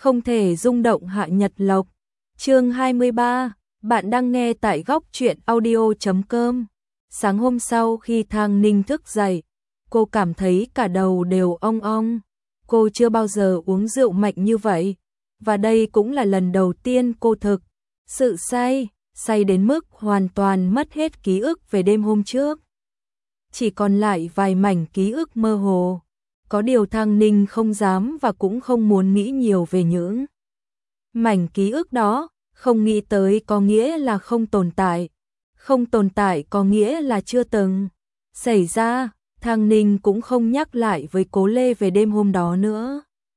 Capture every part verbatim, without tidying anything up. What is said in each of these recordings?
không thể rung động hạ nhật lộc. Chương hai mươi ba, bạn đang nghe tại góc truyện audio chấm com. Sáng hôm sau khi Thang Ninh thức dậy, cô cảm thấy cả đầu đều ong ong. Cô chưa bao giờ uống rượu mạnh như vậy, và đây cũng là lần đầu tiên cô thực sự say, say đến mức hoàn toàn mất hết ký ức về đêm hôm trước. Chỉ còn lại vài mảnh ký ức mơ hồ. Có điều Thang Ninh không dám và cũng không muốn nghĩ nhiều về những mảnh ký ức đó, không nghĩ tới có nghĩa là không tồn tại, không tồn tại có nghĩa là chưa từng xảy ra. Thang Ninh cũng không nhắc lại với Cố Lê về đêm hôm đó nữa.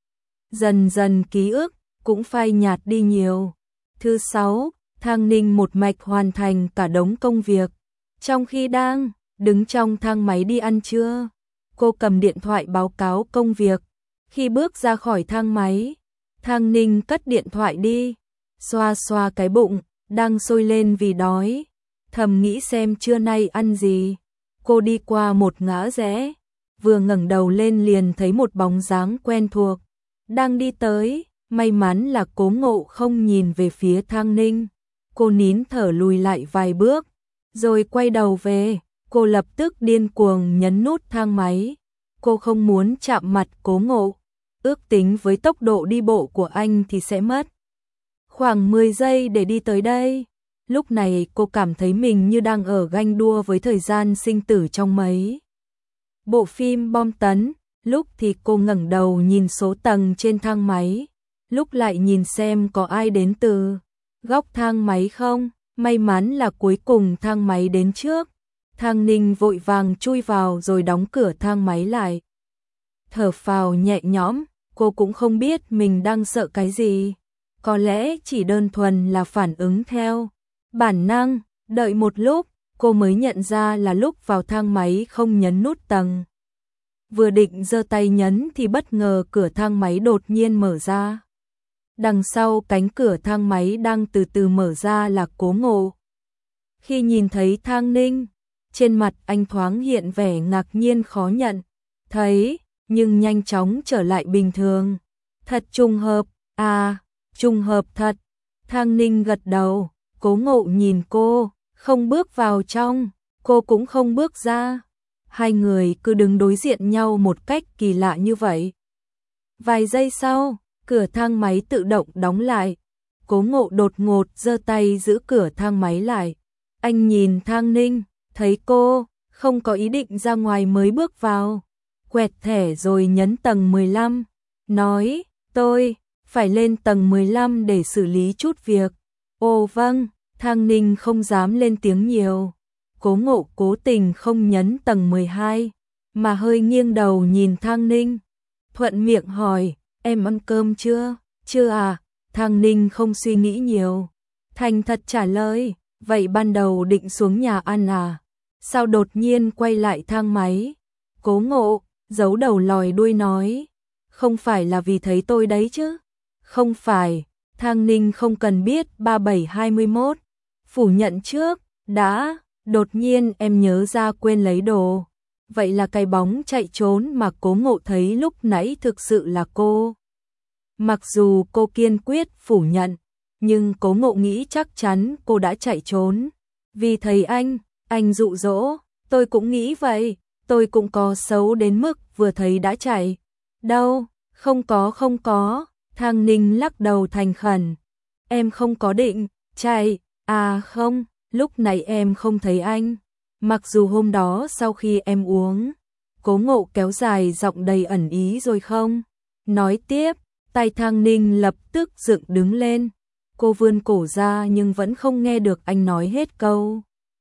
Dần dần ký ức cũng phai nhạt đi nhiều. Thứ sáu, Thang Ninh một mạch hoàn thành cả đống công việc. Trong khi đang đứng trong thang máy đi ăn trưa, cô cầm điện thoại báo cáo công việc. Khi bước ra khỏi thang máy, Thang Ninh cất điện thoại đi, xoa xoa cái bụng đang sôi lên vì đói, thầm nghĩ xem trưa nay ăn gì. Cô đi qua một ngã rẽ, vừa ngẩng đầu lên liền thấy một bóng dáng quen thuộc đang đi tới. May mắn là Cố Ngộ không nhìn về phía Thang Ninh. Cô nín thở lùi lại vài bước, rồi quay đầu về. Cô lập tức điên cuồng nhấn nút thang máy. Cô không muốn chạm mặt Cố Ngộ. Ước tính với tốc độ đi bộ của anh thì sẽ mất khoảng mười giây để đi tới đây. Lúc này cô cảm thấy mình như đang ở ganh đua với thời gian sinh tử trong mấy bộ phim bom tấn. Lúc thì cô ngẩng đầu nhìn số tầng trên thang máy, lúc lại nhìn xem có ai đến từ góc thang máy không. May mắn là cuối cùng thang máy đến trước. Thang Ninh vội vàng chui vào rồi đóng cửa thang máy lại. Thở phào nhẹ nhõm, cô cũng không biết mình đang sợ cái gì. Có lẽ chỉ đơn thuần là phản ứng theo bản năng. Đợi một lúc, cô mới nhận ra là lúc vào thang máy không nhấn nút tầng. Vừa định giơ tay nhấn thì bất ngờ cửa thang máy đột nhiên mở ra. Đằng sau cánh cửa thang máy đang từ từ mở ra là Cố Ngộ. Khi nhìn thấy Thang Ninh, trên mặt anh thoáng hiện vẻ ngạc nhiên khó nhận thấy, nhưng nhanh chóng trở lại bình thường. Thật trùng hợp, à, trùng hợp thật. Thang Ninh gật đầu. Cố Ngộ nhìn cô, không bước vào trong, cô cũng không bước ra. Hai người cứ đứng đối diện nhau một cách kỳ lạ như vậy. Vài giây sau, cửa thang máy tự động đóng lại. Cố Ngộ đột ngột giơ tay giữ cửa thang máy lại. Anh nhìn Thang Ninh, thấy cô không có ý định ra ngoài mới bước vào. Quẹt thẻ rồi nhấn tầng mười lăm, nói, tôi phải lên tầng mười lăm để xử lý chút việc. Ồ vâng. Thang Ninh không dám lên tiếng nhiều. Cố Ngộ cố tình không nhấn tầng mười hai, mà hơi nghiêng đầu nhìn Thang Ninh. Thuận miệng hỏi, em ăn cơm chưa? Chưa à? Thang Ninh không suy nghĩ nhiều, thành thật trả lời, vậy ban đầu định xuống nhà ăn à? Sao đột nhiên quay lại thang máy? Cố Ngộ giấu đầu lòi đuôi nói, không phải là vì thấy tôi đấy chứ? Không phải. Thang Ninh không cần biết ba bảy hai mốt. Phủ nhận trước, đã, đột nhiên em nhớ ra quên lấy đồ. Vậy là cái bóng chạy trốn mà Cố Ngộ thấy lúc nãy thực sự là cô. Mặc dù cô kiên quyết phủ nhận, nhưng Cố Ngộ nghĩ chắc chắn cô đã chạy trốn. Vì thấy anh, anh dụ dỗ, tôi cũng nghĩ vậy, tôi cũng có xấu đến mức vừa thấy đã chạy. Đâu, không có không có, Thang Ninh lắc đầu thành khẩn. Em không có định chạy. À không, lúc nãy em không thấy anh. Mặc dù hôm đó sau khi em uống, Cố Ngộ kéo dài giọng đầy ẩn ý rồi không. Nói tiếp, tay Thang Ninh lập tức dựng đứng lên. Cô vươn cổ ra nhưng vẫn không nghe được anh nói hết câu.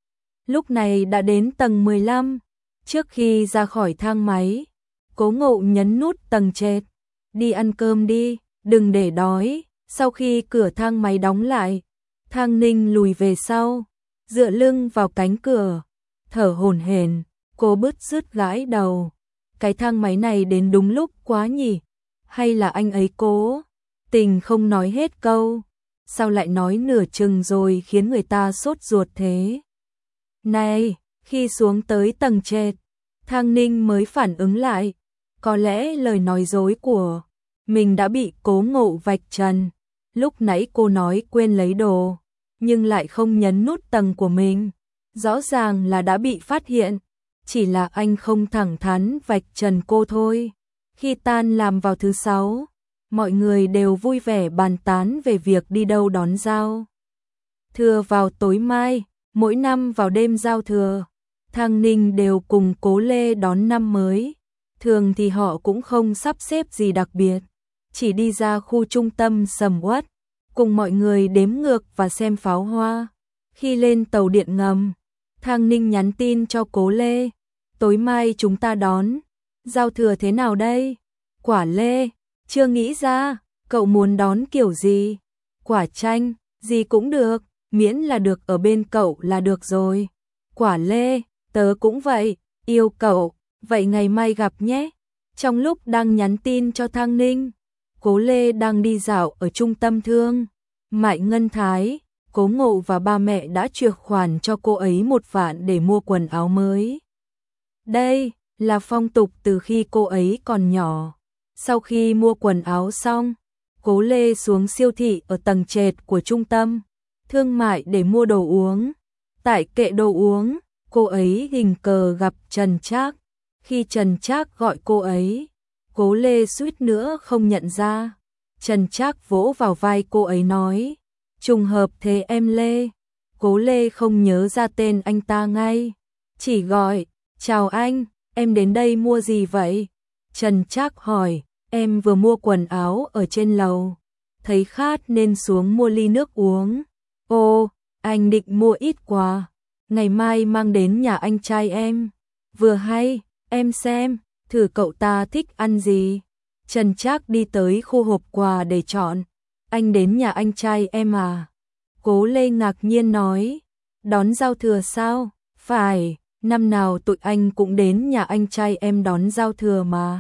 Lúc này đã đến tầng mười lăm. Trước khi ra khỏi thang máy, Cố Ngộ nhấn nút tầng trệt. Đi ăn cơm đi, đừng để đói. Sau khi cửa thang máy đóng lại, Thang Ninh lùi về sau, dựa lưng vào cánh cửa, thở hổn hển. Cô bứt rứt gãi đầu. Cái thang máy này đến đúng lúc quá nhỉ? Hay là anh ấy cố tình không nói hết câu? Sao lại nói nửa chừng rồi khiến người ta sốt ruột thế? Này, khi xuống tới tầng trệt, Thang Ninh mới phản ứng lại. Có lẽ lời nói dối của mình đã bị Cố Ngộ vạch trần. Lúc nãy cô nói quên lấy đồ, nhưng lại không nhấn nút tầng của mình. Rõ ràng là đã bị phát hiện, chỉ là anh không thẳng thắn vạch trần cô thôi. Khi tan làm vào thứ sáu, mọi người đều vui vẻ bàn tán về việc đi đâu đón giao thừa vào tối mai. Mỗi năm vào đêm giao thừa, Thăng Ninh đều cùng Cố Lê đón năm mới. Thường thì họ cũng không sắp xếp gì đặc biệt, chỉ đi ra khu trung tâm sầm uất, cùng mọi người đếm ngược và xem pháo hoa. Khi lên tàu điện ngầm, Thăng Ninh nhắn tin cho Cố Lê, tối mai chúng ta đón giao thừa thế nào đây? Quả Lê, chưa nghĩ ra, cậu muốn đón kiểu gì? Quả Chanh, gì cũng được, miễn là được ở bên cậu là được rồi. Quả Lê, tớ cũng vậy, yêu cậu, vậy ngày mai gặp nhé. Trong lúc đang nhắn tin cho Thăng Ninh, Cố Lê đang đi dạo ở trung tâm thương mại Ngân Thái. Cố Ngộ và ba mẹ đã chuyển khoản cho cô ấy một vạn để mua quần áo mới. Đây là phong tục từ khi cô ấy còn nhỏ. Sau khi mua quần áo xong, Cố Lê xuống siêu thị ở tầng trệt của trung tâm thương mại để mua đồ uống. Tại kệ đồ uống, cô ấy tình cờ gặp Trần Trác. Khi Trần Trác gọi cô ấy, Cố Lê suýt nữa không nhận ra. Trần Trác vỗ vào vai cô ấy nói, trùng hợp thế em Lê. Cố Lê không nhớ ra tên anh ta ngay, chỉ gọi, chào anh, em đến đây mua gì vậy? Trần Trác hỏi, em vừa mua quần áo ở trên lầu, thấy khát nên xuống mua ly nước uống. Ồ, anh định mua ít quà, ngày mai mang đến nhà anh trai em. Vừa hay, em xem, thử cậu ta thích ăn gì. Trần Trác đi tới khu hộp quà để chọn. Anh đến nhà anh trai em à? Cố Lê ngạc nhiên nói, đón giao thừa sao? Phải, năm nào tụi anh cũng đến nhà anh trai em đón giao thừa mà.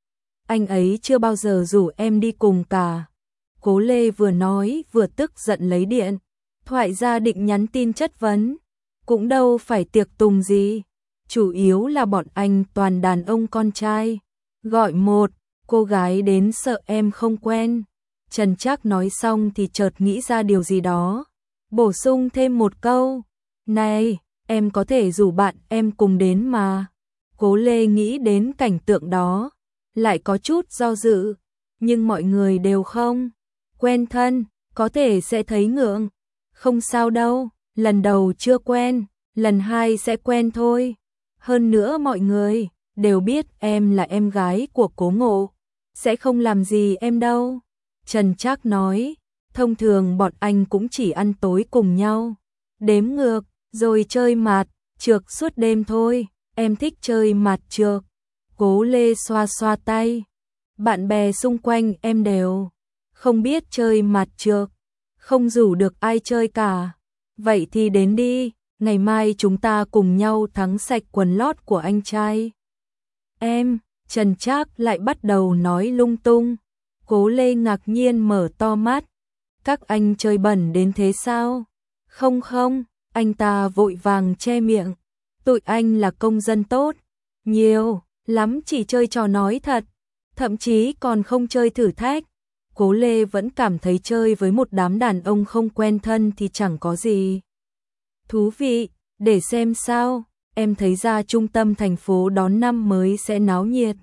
Anh ấy chưa bao giờ rủ em đi cùng cả. Cố Lê vừa nói vừa tức giận lấy điện thoại ra định nhắn tin chất vấn. Cũng đâu phải tiệc tùng gì, chủ yếu là bọn anh toàn đàn ông con trai. Gọi một cô gái đến sợ em không quen. Trần Trác nói xong thì chợt nghĩ ra điều gì đó, bổ sung thêm một câu, này, em có thể rủ bạn em cùng đến mà. Cố Lê nghĩ đến cảnh tượng đó, lại có chút do dự, nhưng mọi người đều không quen thân, có thể sẽ thấy ngượng. Không sao đâu, lần đầu chưa quen, lần hai sẽ quen thôi. Hơn nữa mọi người đều biết em là em gái của Cố Ngộ, sẽ không làm gì em đâu. Trần Trác nói, thông thường bọn anh cũng chỉ ăn tối cùng nhau, đếm ngược, rồi chơi mạt trược suốt đêm thôi. Em thích chơi mạt trược. Cố Lê xoa xoa tay, bạn bè xung quanh em đều không biết chơi mạt trược, không rủ được ai chơi cả. Vậy thì đến đi, ngày mai chúng ta cùng nhau thắng sạch quần lót của anh trai em. Trần Trác lại bắt đầu nói lung tung. Cố Lê ngạc nhiên mở to mắt, các anh chơi bẩn đến thế sao? Không không, anh ta vội vàng che miệng, tụi anh là công dân tốt, nhiều lắm chỉ chơi trò nói thật, thậm chí còn không chơi thử thách. Cố Lê vẫn cảm thấy chơi với một đám đàn ông không quen thân thì chẳng có gì thú vị, để xem sao. Em thấy ra trung tâm thành phố đón năm mới sẽ náo nhiệt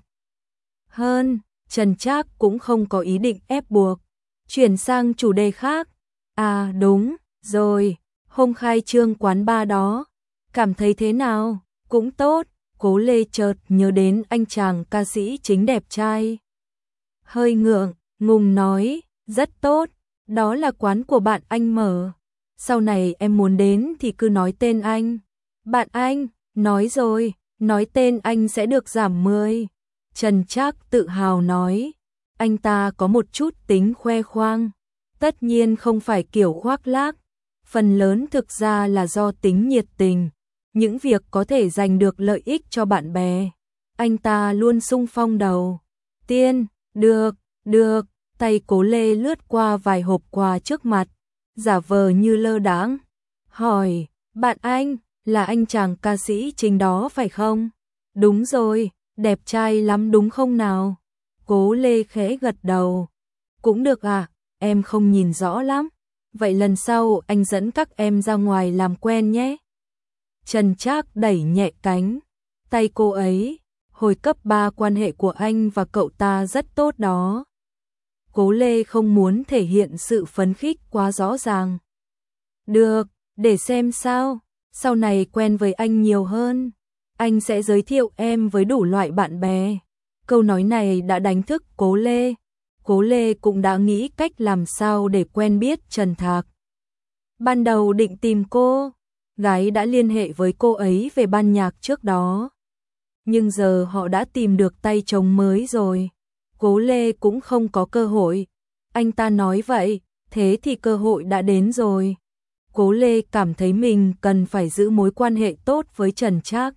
hơn. Trần Trác cũng không có ý định ép buộc, chuyển sang chủ đề khác. À đúng, rồi, hôm khai trương quán bar đó, cảm thấy thế nào? Cũng tốt. Cố Lê chợt nhớ đến anh chàng ca sĩ chính đẹp trai, hơi ngượng ngùng nói, rất tốt, đó là quán của bạn anh mở. Sau này em muốn đến thì cứ nói tên anh. Bạn anh, nói rồi, nói tên anh sẽ được giảm mười. Trần Trác tự hào nói, anh ta có một chút tính khoe khoang, tất nhiên không phải kiểu khoác lác, phần lớn thực ra là do tính nhiệt tình, những việc có thể giành được lợi ích cho bạn bè. Anh ta luôn xung phong đầu tiên. Được, được. Tay Cố Lê lướt qua vài hộp quà trước mặt, giả vờ như lơ đãng, hỏi, bạn anh, là anh chàng ca sĩ chính đó phải không? Đúng rồi, đẹp trai lắm đúng không nào? Cố Lê khẽ gật đầu. Cũng được à, em không nhìn rõ lắm. Vậy lần sau anh dẫn các em ra ngoài làm quen nhé. Trần Trác đẩy nhẹ cánh tay cô ấy. Hồi cấp ba quan hệ của anh và cậu ta rất tốt đó. Cố Lê không muốn thể hiện sự phấn khích quá rõ ràng. Được, để xem sao. Sau này quen với anh nhiều hơn, anh sẽ giới thiệu em với đủ loại bạn bè. Câu nói này đã đánh thức Cố Lê. Cố Lê cũng đã nghĩ cách làm sao để quen biết Trần Thạc. Ban đầu định tìm cô, gái đã liên hệ với cô ấy về ban nhạc trước đó. Nhưng giờ họ đã tìm được tay trống mới rồi. Cố Lê cũng không có cơ hội. Anh ta nói vậy, thế thì cơ hội đã đến rồi. Cố Lê cảm thấy mình cần phải giữ mối quan hệ tốt với Trần Trác.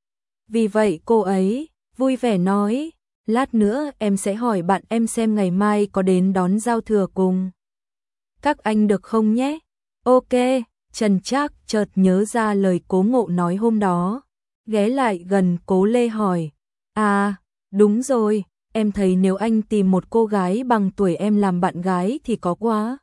Vì vậy cô ấy vui vẻ nói, lát nữa em sẽ hỏi bạn em xem ngày mai có đến đón giao thừa cùng các anh được không nhé. Ok, Trần Trác chợt nhớ ra lời Cố Ngộ nói hôm đó, ghé lại gần Cố Lê hỏi, à, đúng rồi, em thấy nếu anh tìm một cô gái bằng tuổi em làm bạn gái thì có quá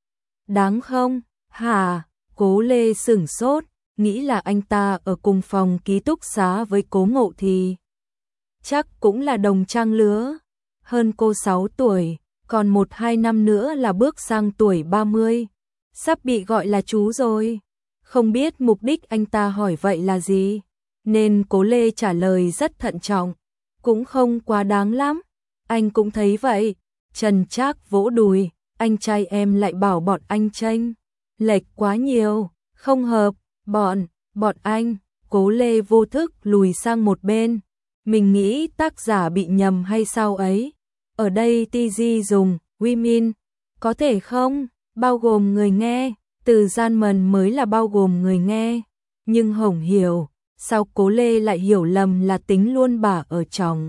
đáng không? Hả? Cố Lê sửng sốt, nghĩ là anh ta ở cùng phòng ký túc xá với Cố Ngộ thì chắc cũng là đồng trang lứa, hơn cô sáu tuổi, còn một hai năm nữa là bước sang tuổi ba mươi, sắp bị gọi là chú rồi. Không biết mục đích anh ta hỏi vậy là gì, nên Cố Lê trả lời rất thận trọng, cũng không quá đáng lắm, anh cũng thấy vậy. Trần Trác vỗ đùi, anh trai em lại bảo bọn anh chênh lệch quá nhiều, không hợp, bọn, bọn anh. Cố Lê vô thức lùi sang một bên, mình nghĩ tác giả bị nhầm hay sao ấy. Ở đây tê giê dùng women, có thể không, bao gồm người nghe, từ German mới là bao gồm người nghe. Nhưng Hồng hiểu, sao Cố Lê lại hiểu lầm là tính luôn bà ở trong.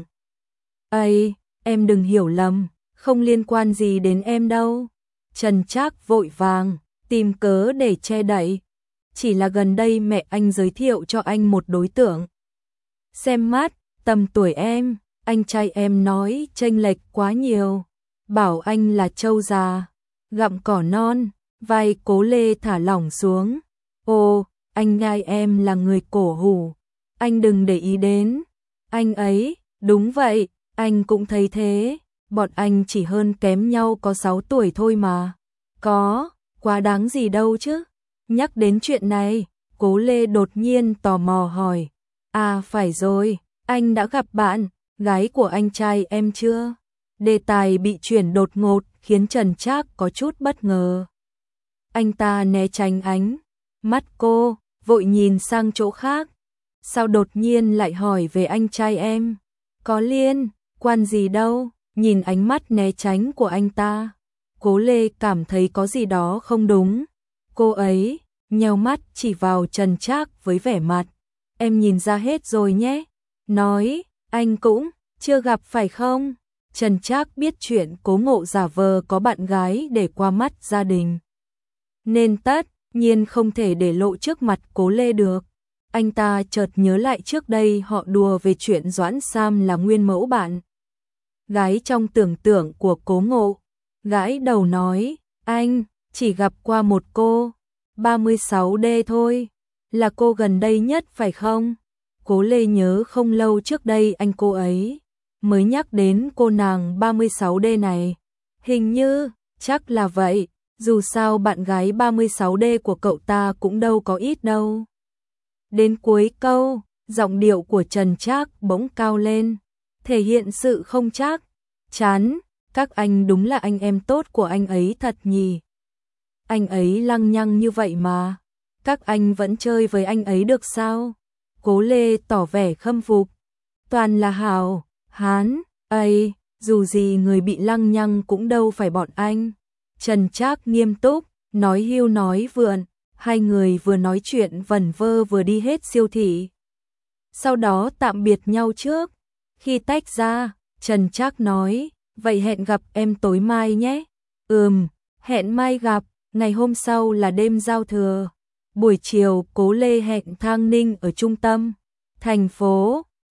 Ây, em đừng hiểu lầm, không liên quan gì đến em đâu. Trần Trác vội vàng tìm cớ để che đậy. Chỉ là gần đây mẹ anh giới thiệu cho anh một đối tượng. Xem mắt, tầm tuổi em, anh trai em nói chênh lệch quá nhiều. Bảo anh là trâu già, gặm cỏ non, vai Cố Lê thả lỏng xuống. Ồ, anh trai em là người cổ hủ, anh đừng để ý đến. Anh ấy, đúng vậy, anh cũng thấy thế. Bọn anh chỉ hơn kém nhau có sáu tuổi thôi mà. Có, quá đáng gì đâu chứ. Nhắc đến chuyện này, Cố Lê đột nhiên tò mò hỏi. À phải rồi, anh đã gặp bạn gái của anh trai em chưa? Đề tài bị chuyển đột ngột khiến Trần Trác có chút bất ngờ. Anh ta né tránh ánh mắt cô, vội nhìn sang chỗ khác. Sao đột nhiên lại hỏi về anh trai em? Có liên quan gì đâu? Nhìn ánh mắt né tránh của anh ta, Cố Lê cảm thấy có gì đó không đúng. Cô ấy nheo mắt chỉ vào Trần Trác với vẻ mặt, em nhìn ra hết rồi nhé. Nói, anh cũng chưa gặp phải không? Trần Trác biết chuyện Cố Ngộ giả vờ có bạn gái để qua mắt gia đình, nên tất nhiên không thể để lộ trước mặt Cố Lê được. Anh ta chợt nhớ lại trước đây họ đùa về chuyện Doãn Sam là nguyên mẫu bạn gái trong tưởng tượng của Cố Ngộ. Gãi đầu nói, anh chỉ gặp qua một cô, ba mươi sáu D thôi, là cô gần đây nhất phải không? Cố Lê nhớ không lâu trước đây anh cô ấy mới nhắc đến cô nàng ba mươi sáu D này. Hình như, chắc là vậy, dù sao bạn gái ba mươi sáu D của cậu ta cũng đâu có ít đâu. Đến cuối câu, giọng điệu của Trần Trác bỗng cao lên, thể hiện sự không chắc chắn. Các anh đúng là anh em tốt của anh ấy thật nhỉ. Anh ấy lăng nhăng như vậy mà, các anh vẫn chơi với anh ấy được sao? Cố Lê tỏ vẻ khâm phục. Toàn là hào hán, ấy, dù gì người bị lăng nhăng cũng đâu phải bọn anh. Trần Trác nghiêm túc, nói hưu nói vượn. Hai người vừa nói chuyện vẩn vơ vừa đi hết siêu thị. Sau đó tạm biệt nhau trước. Khi tách ra, Trần Trác nói, vậy hẹn gặp em tối mai nhé. Ừm, hẹn mai gặp. Ngày hôm sau là đêm giao thừa. Buổi chiều Cố Lê hẹn Thang Ninh ở trung tâm thành phố.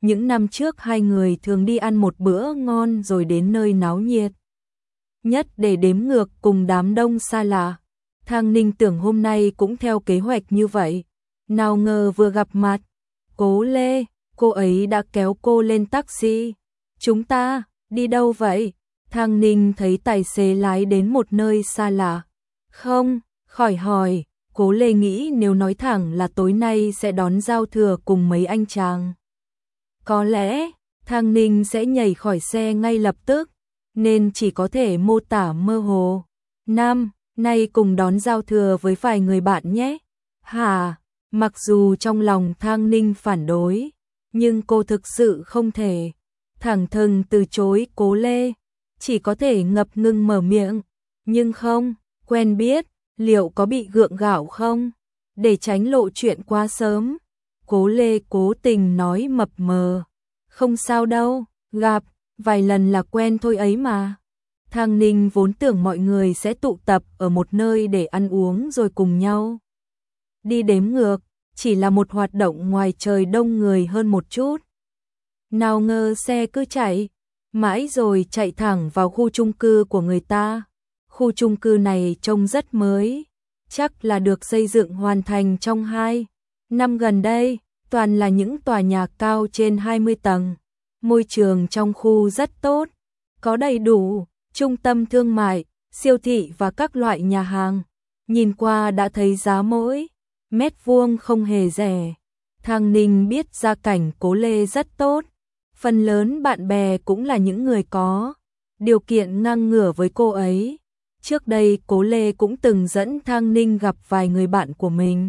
Những năm trước hai người thường đi ăn một bữa ngon rồi đến nơi náo nhiệt nhất để đếm ngược cùng đám đông xa lạ. Thang Ninh tưởng hôm nay cũng theo kế hoạch như vậy. Nào ngờ vừa gặp mặt, Cố Lê, cô ấy đã kéo cô lên taxi. Chúng ta, đi đâu vậy? Thang Ninh thấy tài xế lái đến một nơi xa lạ. Không, khỏi hỏi, Cố Lê nghĩ nếu nói thẳng là tối nay sẽ đón giao thừa cùng mấy anh chàng. Có lẽ, Thang Ninh sẽ nhảy khỏi xe ngay lập tức, nên chỉ có thể mô tả mơ hồ. Nam, nay cùng đón giao thừa với vài người bạn nhé. Hả, mặc dù trong lòng Thang Ninh phản đối, nhưng cô thực sự không thể thẳng thừng từ chối Cố Lê, chỉ có thể ngập ngừng mở miệng. Nhưng không, quen biết, liệu có bị gượng gạo không? Để tránh lộ chuyện quá sớm, Cố Lê cố tình nói mập mờ. Không sao đâu, gặp, vài lần là quen thôi ấy mà. Thang Ninh vốn tưởng mọi người sẽ tụ tập ở một nơi để ăn uống rồi cùng nhau đi đếm ngược, chỉ là một hoạt động ngoài trời đông người hơn một chút. Nào ngờ xe cứ chạy, mãi rồi chạy thẳng vào khu chung cư của người ta. Khu chung cư này trông rất mới, chắc là được xây dựng hoàn thành trong hai năm gần đây, toàn là những tòa nhà cao trên hai mươi tầng. Môi trường trong khu rất tốt, có đầy đủ trung tâm thương mại, siêu thị và các loại nhà hàng. Nhìn qua đã thấy giá mỗi mét vuông không hề rẻ. Thang Ninh biết gia cảnh Cố Lê rất tốt, phần lớn bạn bè cũng là những người có điều kiện ngang ngửa với cô ấy. Trước đây Cố Lê cũng từng dẫn Thang Ninh gặp vài người bạn của mình.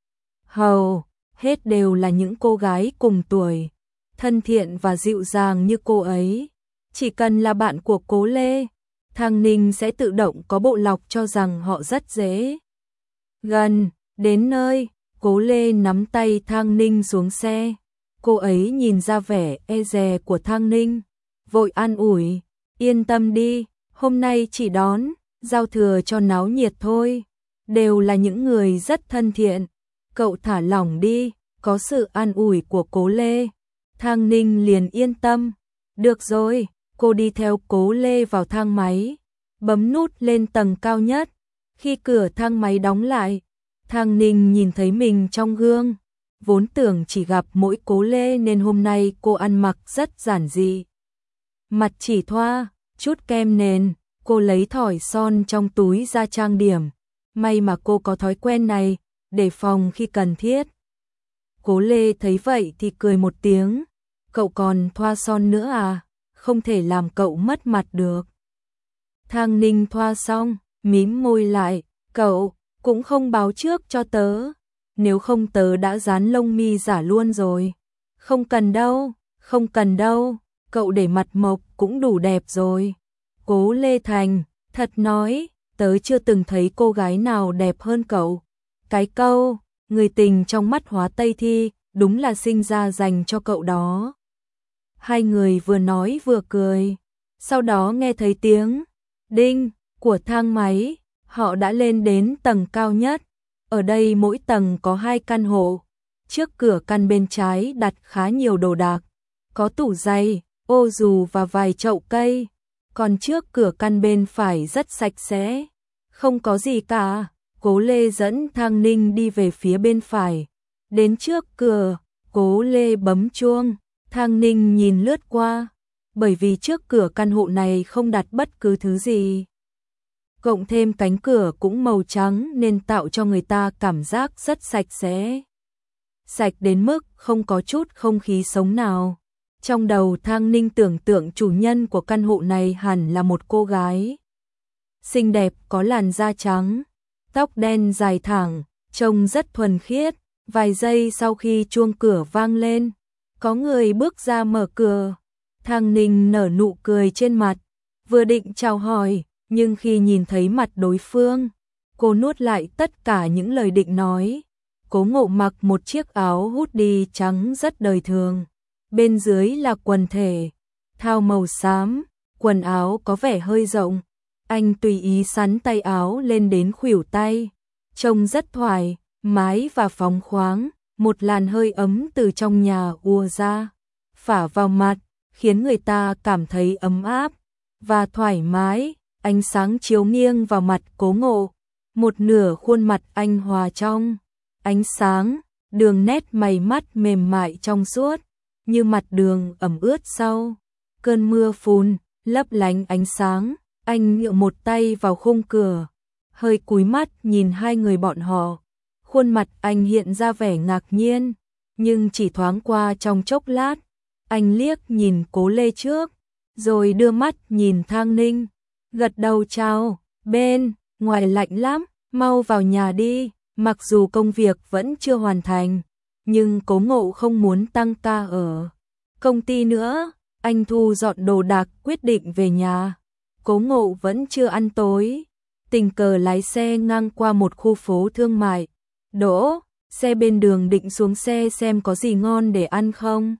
Hầu hết đều là những cô gái cùng tuổi, thân thiện và dịu dàng như cô ấy. Chỉ cần là bạn của Cố Lê, Thang Ninh sẽ tự động có bộ lọc cho rằng họ rất dễ gần. Đến nơi, Cố Lê nắm tay Thang Ninh xuống xe. Cô ấy nhìn ra vẻ e dè của Thang Ninh, vội an ủi, yên tâm đi, hôm nay chỉ đón giao thừa cho náo nhiệt thôi. Đều là những người rất thân thiện, cậu thả lỏng đi. Có sự an ủi của Cố Lê, Thang Ninh liền yên tâm. Được rồi, cô đi theo Cố Lê vào thang máy, bấm nút lên tầng cao nhất. Khi cửa thang máy đóng lại, Thang Ninh nhìn thấy mình trong gương. Vốn tưởng chỉ gặp mỗi Cố Lê nên hôm nay cô ăn mặc rất giản dị. Mặt chỉ thoa chút kem nền, cô lấy thỏi son trong túi ra trang điểm. May mà cô có thói quen này, để phòng khi cần thiết. Cố Lê thấy vậy thì cười một tiếng. Cậu còn thoa son nữa à? Không thể làm cậu mất mặt được. Thang Ninh thoa xong, mím môi lại. Cậu cũng không báo trước cho tớ, nếu không tớ đã dán lông mi giả luôn rồi. Không cần đâu, không cần đâu, cậu để mặt mộc cũng đủ đẹp rồi. Cố Lê Thành, thật nói, tớ chưa từng thấy cô gái nào đẹp hơn cậu. Cái câu, người tình trong mắt hóa Tây Thi, đúng là sinh ra dành cho cậu đó. Hai người vừa nói vừa cười, sau đó nghe thấy tiếng đinh của thang máy, họ đã lên đến tầng cao nhất. Ở đây mỗi tầng có hai căn hộ, trước cửa căn bên trái đặt khá nhiều đồ đạc, có tủ giày, ô dù và vài chậu cây, còn trước cửa căn bên phải rất sạch sẽ, không có gì cả. Cố Lê dẫn Thang Ninh đi về phía bên phải, đến trước cửa, Cố Lê bấm chuông. Thang Ninh nhìn lướt qua, bởi vì trước cửa căn hộ này không đặt bất cứ thứ gì. Cộng thêm cánh cửa cũng màu trắng nên tạo cho người ta cảm giác rất sạch sẽ. Sạch đến mức không có chút không khí sống nào. Trong đầu Thang Ninh tưởng tượng chủ nhân của căn hộ này hẳn là một cô gái xinh đẹp có làn da trắng, tóc đen dài thẳng, trông rất thuần khiết. Vài giây sau khi chuông cửa vang lên, có người bước ra mở cửa. Thang Ninh nở nụ cười trên mặt, vừa định chào hỏi, nhưng khi nhìn thấy mặt đối phương, cô nuốt lại tất cả những lời định nói. Cố Ngộ mặc một chiếc áo hoodie trắng rất đời thường, bên dưới là quần thể thao màu xám, quần áo có vẻ hơi rộng. Anh tùy ý sắn tay áo lên đến khuỷu tay, trông rất thoải mái và phóng khoáng. Một làn hơi ấm từ trong nhà ùa ra, phả vào mặt, khiến người ta cảm thấy ấm áp và thoải mái. Ánh sáng chiếu nghiêng vào mặt Cố Ngộ, một nửa khuôn mặt anh hòa trong ánh sáng, đường nét mày mắt mềm mại trong suốt, như mặt đường ẩm ướt sau cơn mưa phùn, lấp lánh ánh sáng. Anh ngựa một tay vào khung cửa, hơi cúi mắt nhìn hai người bọn họ. Khuôn mặt anh hiện ra vẻ ngạc nhiên, nhưng chỉ thoáng qua trong chốc lát. Anh liếc nhìn Cố Lê trước, rồi đưa mắt nhìn Thang Ninh, gật đầu chào. Bên ngoài lạnh lắm, mau vào nhà đi. Mặc dù công việc vẫn chưa hoàn thành, nhưng Cố Ngộ không muốn tăng ca ở công ty nữa. Anh thu dọn đồ đạc quyết định về nhà. Cố Ngộ vẫn chưa ăn tối, tình cờ lái xe ngang qua một khu phố thương mại, đỗ xe bên đường định xuống xe xem có gì ngon để ăn không.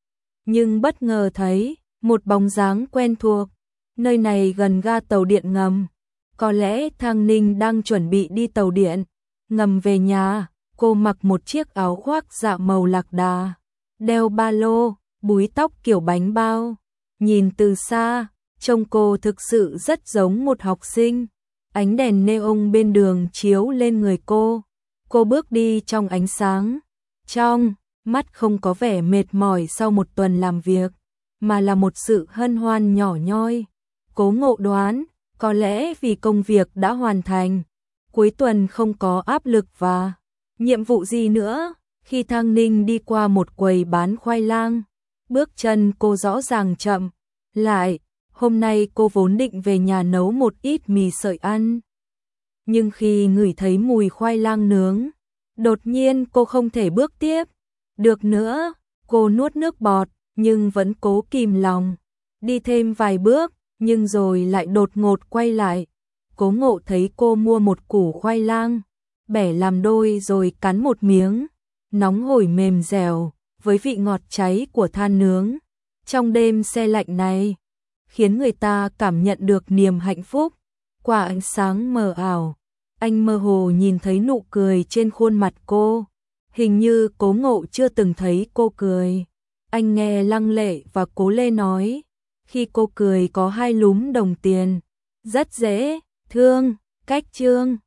Nhưng bất ngờ thấy một bóng dáng quen thuộc, nơi này gần ga tàu điện ngầm. Có lẽ Thang Ninh đang chuẩn bị đi tàu điện ngầm về nhà. Cô mặc một chiếc áo khoác dạ màu lạc đà, đeo ba lô, búi tóc kiểu bánh bao. Nhìn từ xa, trông cô thực sự rất giống một học sinh. Ánh đèn neon bên đường chiếu lên người cô. Cô bước đi trong ánh sáng, trong mắt không có vẻ mệt mỏi sau một tuần làm việc, mà là một sự hân hoan nhỏ nhoi. Cố Ngộ đoán, có lẽ vì công việc đã hoàn thành, cuối tuần không có áp lực và nhiệm vụ gì nữa. Khi Thang Ninh đi qua một quầy bán khoai lang, bước chân cô rõ ràng chậm lại. Hôm nay cô vốn định về nhà nấu một ít mì sợi ăn, nhưng khi ngửi thấy mùi khoai lang nướng, đột nhiên cô không thể bước tiếp được nữa. Cô nuốt nước bọt, nhưng vẫn cố kìm lòng đi thêm vài bước, nhưng rồi lại đột ngột quay lại. Cố Ngộ thấy cô mua một củ khoai lang, bẻ làm đôi rồi cắn một miếng, nóng hổi mềm dẻo, với vị ngọt cháy của than nướng. Trong đêm se lạnh này, khiến người ta cảm nhận được niềm hạnh phúc. Qua ánh sáng mờ ảo, anh mơ hồ nhìn thấy nụ cười trên khuôn mặt cô. Hình như Cố Ngộ chưa từng thấy cô cười. Anh nghe Lăng Lệ và Cố Lê nói, khi cô cười có hai lúm đồng tiền, rất dễ thương. Cách chương